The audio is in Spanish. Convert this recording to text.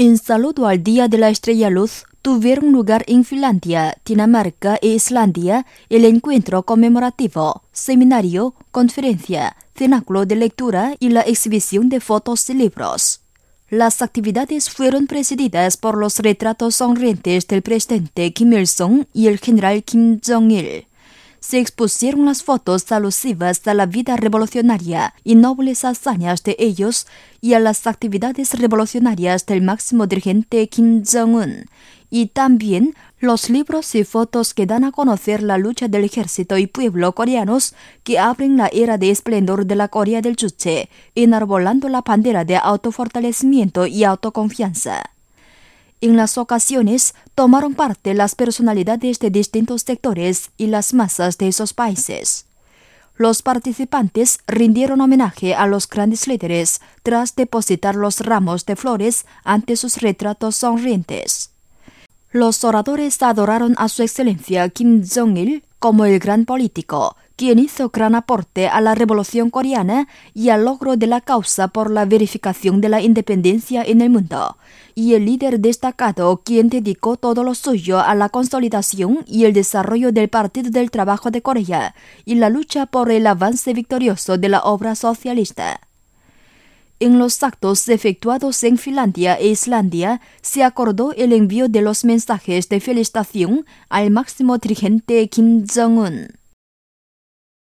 En saludo al Día de la Estrella Luz, tuvieron lugar en Finlandia, Dinamarca e Islandia el encuentro conmemorativo, seminario, conferencia, cenáculo de lectura y la exhibición de fotos y libros. Las actividades fueron presididas por los retratos sonrientes del presidente Kim Il-sung y el general Kim Jong-il. Se expusieron las fotos alusivas a la vida revolucionaria y nobles hazañas de ellos y a las actividades revolucionarias del máximo dirigente Kim Jong-un, y también los libros y fotos que dan a conocer la lucha del ejército y pueblo coreanos que abren la era de esplendor de la Corea del Juche, enarbolando la bandera de autofortalecimiento y autoconfianza. En las ocasiones tomaron parte las personalidades de distintos sectores y las masas de esos países. Los participantes rindieron homenaje a los grandes líderes tras depositar los ramos de flores ante sus retratos sonrientes. Los oradores adoraron a su excelencia Kim Jong-il como el gran político, quien hizo gran aporte a la revolución coreana y al logro de la causa por la verificación de la independencia en el mundo, y el líder destacado quien dedicó todo lo suyo a la consolidación y el desarrollo del Partido del Trabajo de Corea y la lucha por el avance victorioso de la obra socialista. En los actos efectuados en Finlandia e Islandia se acordó el envío de los mensajes de felicitación al máximo dirigente Kim Jong-un.